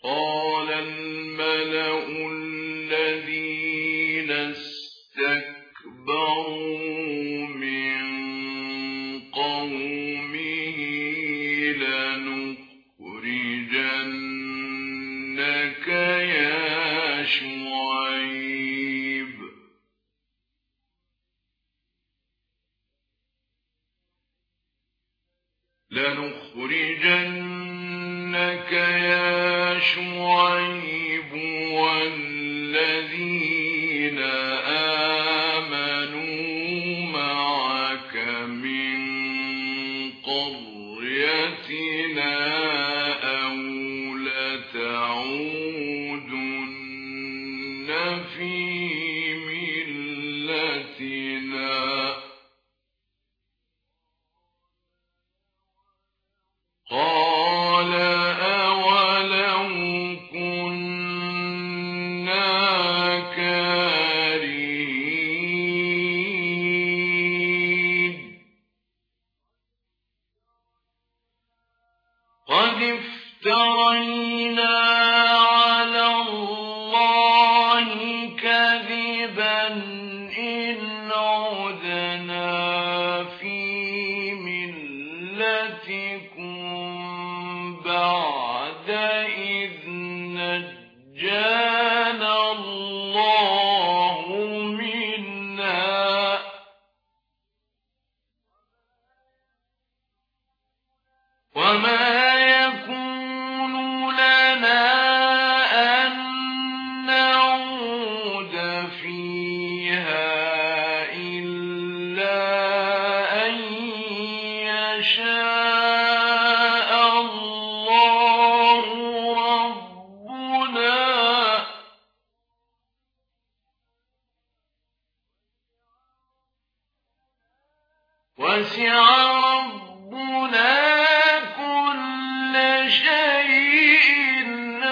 قال الملأ الذين استكبروا من قومه لنخرجنك يا شعيب والذين آمنوا معك من قريتنا أو لتعودن في ملتنا قال أولو كنا كارهين قد افترينا على الله كذبا إن عدنا في ملتكم بعد إذ نجانا الله منها وما يكون لنا أن نعود فيها إلا أن يشاء الله ربنا وسع ربنا كل شيء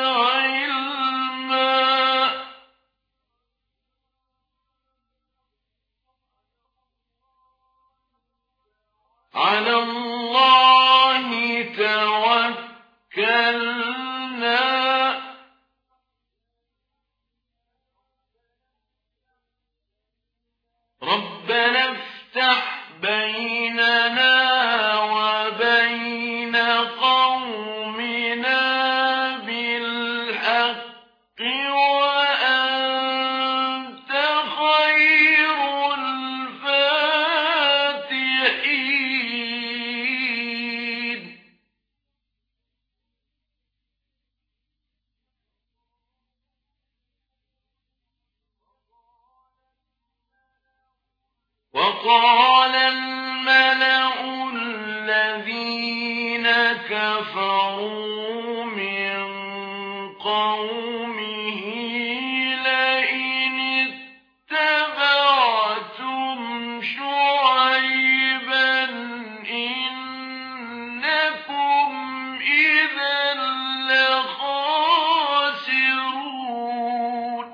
علما على الله توكلنا ربنا افتح بيننا وبين قومنا بالحق وأنت خير الفاتحين وقال الملأ الذين كفروا من قومه لئن اتبعتم شعيبا إنكم إذا لخاسرون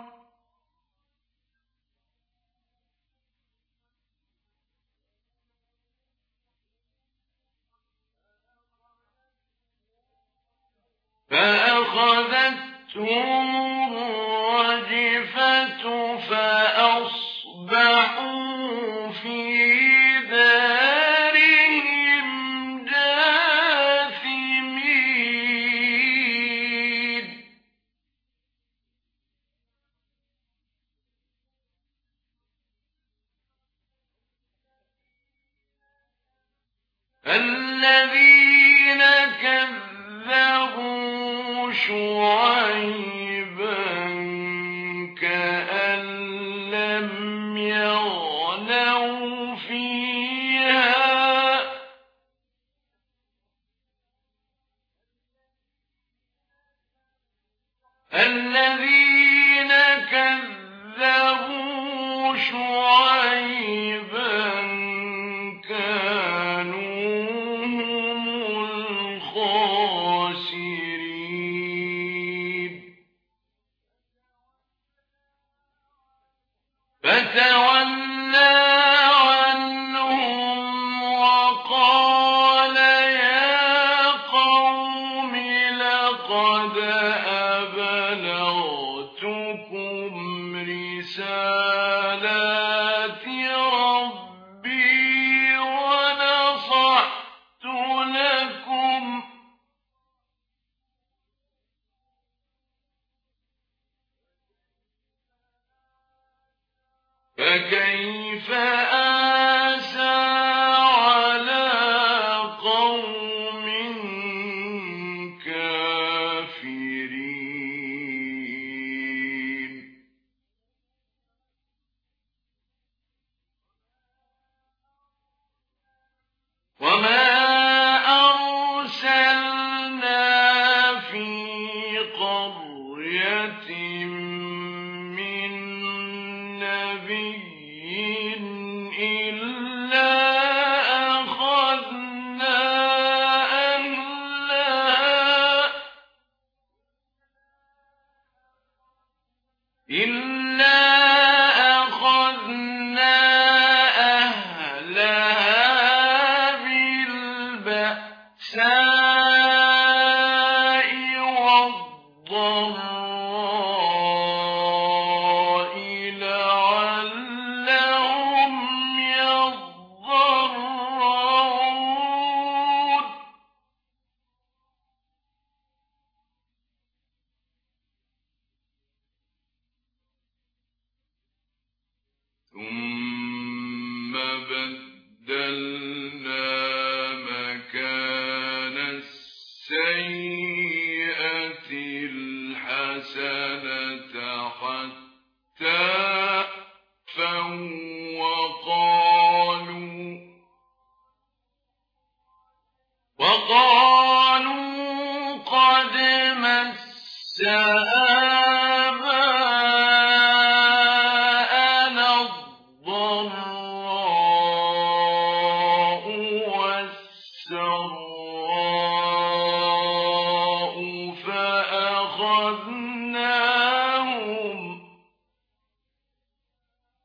فأخذتهم الرجفة فأصبحوا في دارهم جاثمين الذين كذبوا شعيبا كأن لم يغنوا فيها الذين كذبوا شعيبا كانوا هم الخاسرين فتولى عنهم وقال يا قوم لقد فكيف آسى على قوم كافرين وما أرسلنا في قرية من نبي إلا أخذنا أهلها بالبأساء والضراء لعلهم يضرعون ثم بدلنا مكان السيئة الحسنة حتى عفوا وقالوا قد مس آباءنا الضراء والسراء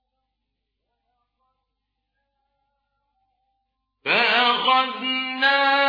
فأخذناهم